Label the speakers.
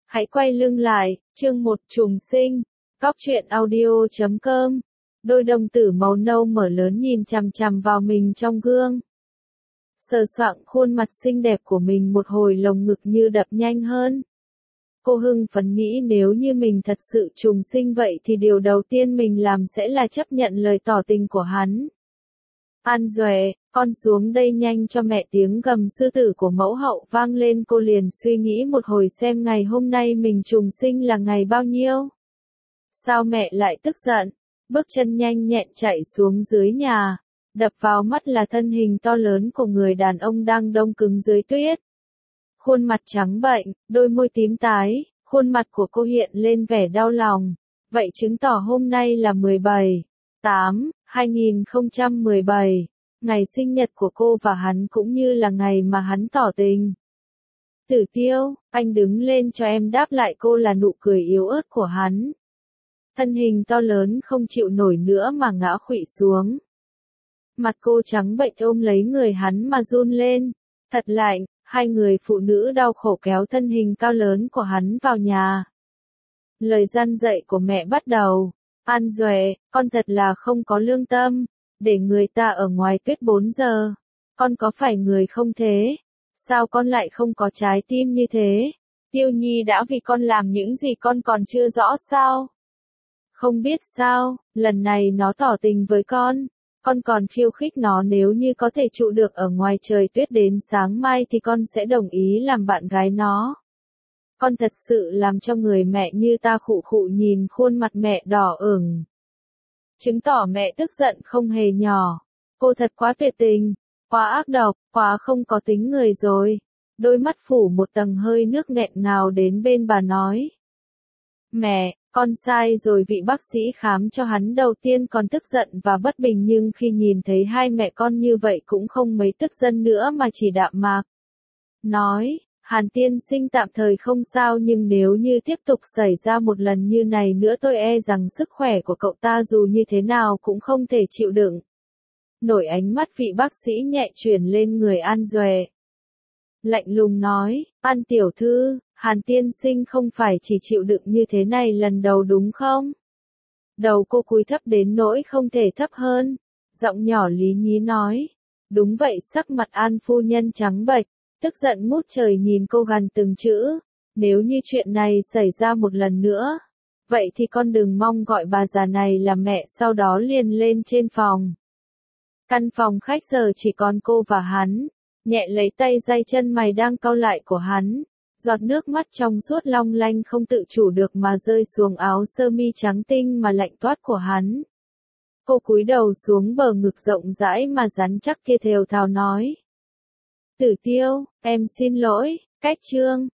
Speaker 1: Hãy quay lưng lại, chương 1 trùng sinh, Cóc truyện audio.com. Đôi đồng tử màu nâu mở lớn nhìn chằm chằm vào mình trong gương. Sờ soạng khuôn mặt xinh đẹp của mình một hồi, lồng ngực như đập nhanh hơn. Cô hưng phấn nghĩ nếu như mình thật sự trùng sinh vậy thì điều đầu tiên mình làm sẽ là chấp nhận lời tỏ tình của hắn. An Duệ, con xuống đây nhanh cho mẹ. Tiếng gầm sư tử của mẫu hậu vang lên, cô liền suy nghĩ một hồi xem ngày hôm nay mình trùng sinh là ngày bao nhiêu. Sao mẹ lại tức giận? Bước chân nhanh nhẹn chạy xuống dưới nhà. Đập vào mắt là thân hình to lớn của người đàn ông đang đông cứng dưới tuyết. Khuôn mặt trắng bệnh, đôi môi tím tái, khuôn mặt của cô hiện lên vẻ đau lòng. Vậy chứng tỏ hôm nay là 17/8/2017, ngày sinh nhật của cô và hắn cũng như là ngày mà hắn tỏ tình. Tử Tiêu, anh đứng lên cho em, đáp lại cô là nụ cười yếu ớt của hắn. Thân hình to lớn không chịu nổi nữa mà ngã khuỵu xuống. Mặt cô trắng bệch ôm lấy người hắn mà run lên. Thật lạnh. Hai người phụ nữ đau khổ kéo thân hình cao lớn của hắn vào nhà. Lời răn dạy của mẹ bắt đầu. An Duệ, con thật là không có lương tâm, để người ta ở ngoài tuyết 4 giờ. Con có phải người không thế? Sao con lại không có trái tim như thế? Tiêu Nhi đã vì con làm những gì con còn chưa rõ sao? Không biết sao, lần này nó tỏ tình với con còn khiêu khích nó, nếu như có thể trụ được ở ngoài trời tuyết đến sáng mai thì con sẽ đồng ý làm bạn gái nó. Con thật sự làm cho người mẹ như ta khụ khụ nhìn khuôn mặt mẹ đỏ ửng. Chứng tỏ mẹ tức giận không hề nhỏ. Cô thật quá tuyệt tình, quá ác độc, quá không có tính người rồi. Đôi mắt phủ một tầng hơi nước nghẹn ngào đến bên bà nói. Mẹ, con sai rồi. Vị bác sĩ khám cho hắn đầu tiên còn tức giận và bất bình, nhưng khi nhìn thấy hai mẹ con như vậy cũng không mấy tức giận nữa mà chỉ đạm mạc. Nói, Hàn tiên sinh tạm thời không sao, nhưng nếu như tiếp tục xảy ra một lần như này nữa tôi e rằng sức khỏe của cậu ta dù như thế nào cũng không thể chịu đựng. Nổi ánh mắt vị bác sĩ nhẹ chuyển lên người An Duệ. Lạnh lùng nói, An tiểu thư, Hàn tiên sinh không phải chỉ chịu đựng như thế này lần đầu đúng không? Đầu cô cúi thấp đến nỗi không thể thấp hơn. Giọng nhỏ lý nhí nói. Đúng vậy. Sắc mặt An phu nhân trắng bệch, tức giận ngút trời nhìn cô gằn từng chữ. Nếu như chuyện này xảy ra một lần nữa, vậy thì con đừng mong gọi bà già này là mẹ. Sau đó liền lên trên phòng. Căn phòng khách giờ chỉ còn cô và hắn. Nhẹ lấy tay day chân mày đang cau lại của hắn. Giọt nước mắt trong suốt long lanh không tự chủ được mà rơi xuống áo sơ mi trắng tinh mà lạnh toát của hắn. Cô cúi đầu xuống bờ ngực rộng rãi mà rắn chắc kia, thều thào nói. Tử Tiêu, em xin lỗi. Cách chương